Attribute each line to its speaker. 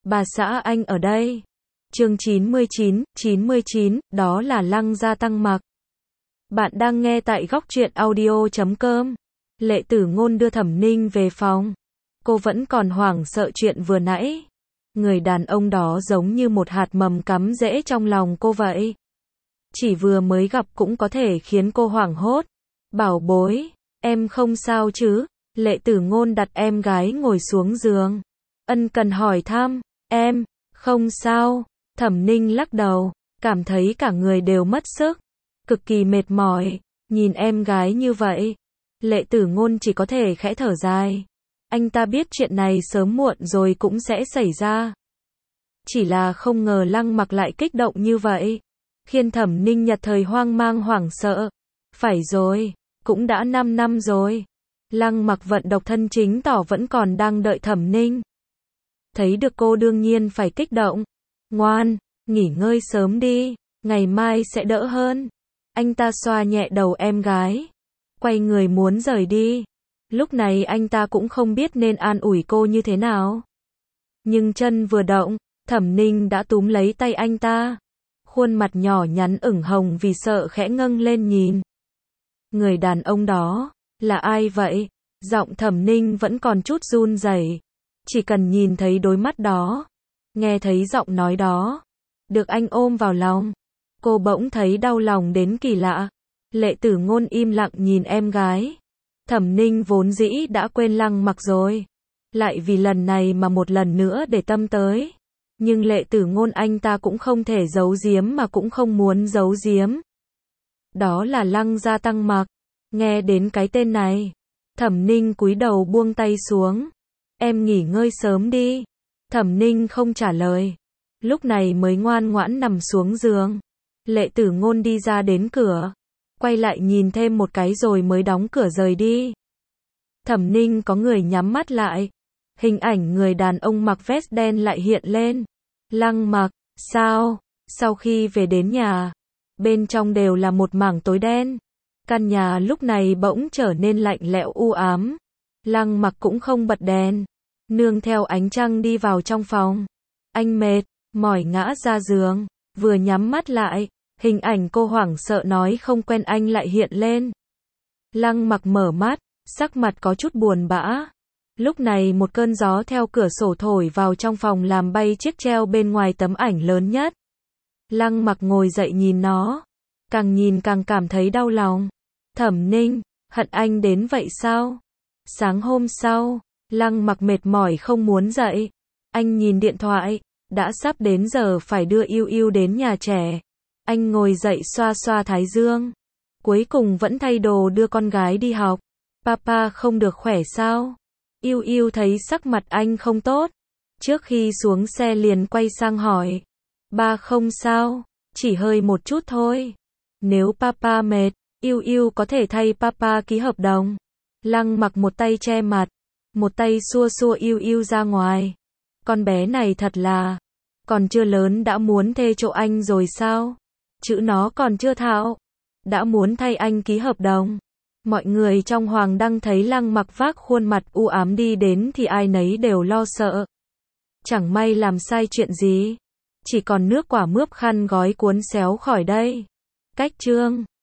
Speaker 1: bà xã anh ở đây. Chương 99, đó là Lăng Gia Tăng Mặc. Bạn đang nghe tại góc truyện audio.com. Lệ Tử Ngôn đưa Thẩm Ninh về phòng. Cô vẫn còn hoảng sợ chuyện vừa nãy. Người đàn ông đó giống như một hạt mầm cắm rễ trong lòng cô vậy. Chỉ vừa mới gặp cũng có thể khiến cô hoảng hốt. Bảo bối, em không sao chứ? Lệ Tử Ngôn đặt em gái ngồi xuống giường. Ân cần hỏi thăm, em, không sao. Thẩm Ninh lắc đầu, cảm thấy cả người đều mất sức, cực kỳ mệt mỏi, nhìn em gái như vậy. Lệ Tử Ngôn chỉ có thể khẽ thở dài. Anh ta biết chuyện này sớm muộn rồi cũng sẽ xảy ra. Chỉ là không ngờ Lăng Mặc lại kích động như vậy, khiến Thẩm Ninh nhất thời hoang mang hoảng sợ. Phải rồi, cũng đã 5 năm rồi. Lăng Mặc vận độc thân chính tỏ vẫn còn đang đợi Thẩm Ninh. Thấy được cô đương nhiên phải kích động. Ngoan, nghỉ ngơi sớm đi, ngày mai sẽ đỡ hơn. Anh ta xoa nhẹ đầu em gái, quay người muốn rời đi. Lúc này anh ta cũng không biết nên an ủi cô như thế nào. Nhưng chân vừa động, Thẩm Ninh đã túm lấy tay anh ta. Khuôn mặt nhỏ nhắn ửng hồng vì sợ khẽ ngâng lên nhìn. Người đàn ông đó, là ai vậy? Giọng Thẩm Ninh vẫn còn chút run rẩy. Chỉ cần nhìn thấy đôi mắt đó, nghe thấy giọng nói đó, được anh ôm vào lòng, cô bỗng thấy đau lòng đến kỳ lạ. Lệ Tử Ngôn im lặng nhìn em gái. Thẩm Ninh vốn dĩ đã quên Lăng Mặc rồi, lại vì lần này mà một lần nữa để tâm tới. Nhưng Lệ Tử Ngôn anh ta cũng không thể giấu giếm mà cũng không muốn giấu giếm. Đó là Lăng Gia Tăng Mặc. Nghe đến cái tên này, Thẩm Ninh cúi đầu buông tay xuống. Em nghỉ ngơi sớm đi. Thẩm Ninh không trả lời, lúc này mới ngoan ngoãn nằm xuống giường. Lệ Tử Ngôn đi ra đến cửa, quay lại nhìn thêm một cái rồi mới đóng cửa rời đi. Thẩm Ninh có người nhắm mắt lại, hình ảnh người đàn ông mặc vest đen lại hiện lên. Lăng Mặc, sao? Sau khi về đến nhà, bên trong đều là một mảng tối đen. Căn nhà lúc này bỗng trở nên lạnh lẽo u ám. Lăng Mặc cũng không bật đèn, nương theo ánh trăng đi vào trong phòng. Anh mệt, mỏi ngã ra giường, vừa nhắm mắt lại, hình ảnh cô hoảng sợ nói không quen anh lại hiện lên. Lăng Mặc mở mắt, sắc mặt có chút buồn bã. Lúc này một cơn gió theo cửa sổ thổi vào trong phòng làm bay chiếc treo bên ngoài tấm ảnh lớn nhất. Lăng Mặc ngồi dậy nhìn nó, càng nhìn càng cảm thấy đau lòng. Thẩm Ninh, hận anh đến vậy sao? Sáng hôm sau, Lăng Mặc mệt mỏi không muốn dậy. Anh nhìn điện thoại, đã sắp đến giờ phải đưa Yêu Yêu đến nhà trẻ. Anh ngồi dậy xoa xoa thái dương. Cuối cùng vẫn thay đồ đưa con gái đi học. Papa không được khỏe sao? Yêu Yêu thấy sắc mặt anh không tốt, trước khi xuống xe liền quay sang hỏi. Ba không sao, chỉ hơi một chút thôi. Nếu Papa mệt, Yêu Yêu có thể thay Papa ký hợp đồng. Lăng Mặc một tay che mặt, một tay xua xua Yêu Yêu ra ngoài. Con bé này thật là, còn chưa lớn đã muốn thê chỗ anh rồi sao? Chữ nó còn chưa thạo, đã muốn thay anh ký hợp đồng. Mọi người trong Hoàng Đăng thấy Lăng Mặc vác khuôn mặt u ám đi đến thì ai nấy đều lo sợ. Chẳng may làm sai chuyện gì, chỉ còn nước quả mướp khăn gói cuốn xéo khỏi đây. Cách chương